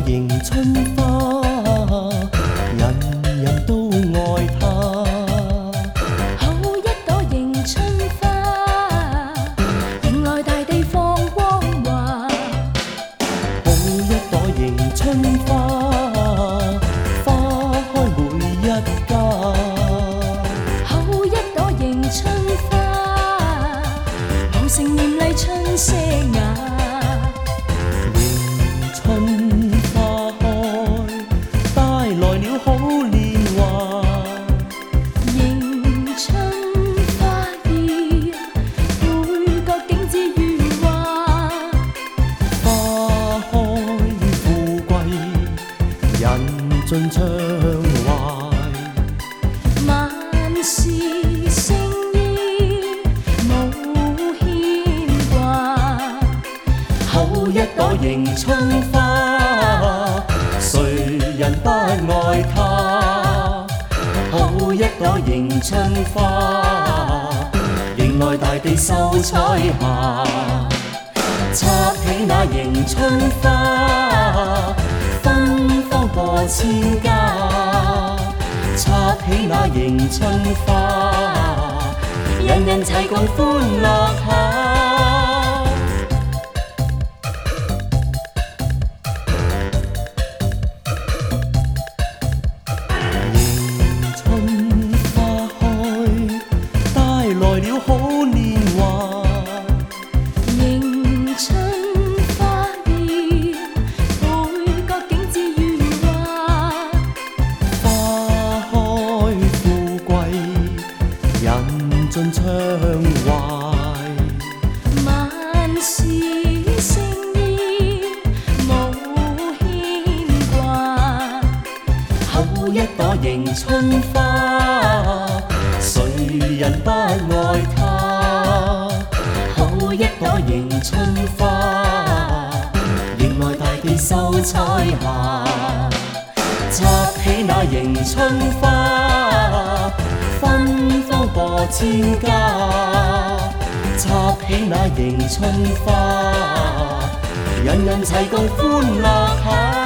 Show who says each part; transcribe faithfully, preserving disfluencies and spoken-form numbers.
Speaker 1: 迎春花，人人都愛它。
Speaker 2: 好一朵迎春花，迎來大地放光華。
Speaker 1: 好一朵迎春花，花開每一家。
Speaker 2: 好一朵迎春花，茂盛豔麗春色雅。
Speaker 1: 迎春花開，帶來了好年華。
Speaker 2: 迎春花意，每個景致如畫。
Speaker 1: 花開富貴，人盡暢懷。
Speaker 2: 萬事勝意，無牽掛。
Speaker 1: 好一朵迎春花，誰人不愛它？好一朵迎春花，迎來大地秀彩霞。插起那迎春花，芬芳過千家。插起那迎春花，人人齊共歡樂下。迎春花開，帶來了好年華。
Speaker 2: 迎春花意，每個景致如畫。
Speaker 1: 花開富貴，人盡暢懷。
Speaker 2: 萬事勝意，無牽掛。
Speaker 1: 好一朵迎春花，誰人不愛它？好一朵迎春花，迎來大地秀彩霞。插起那迎春花，芬芳過千家。插起那迎春花，人人齊共歡樂下。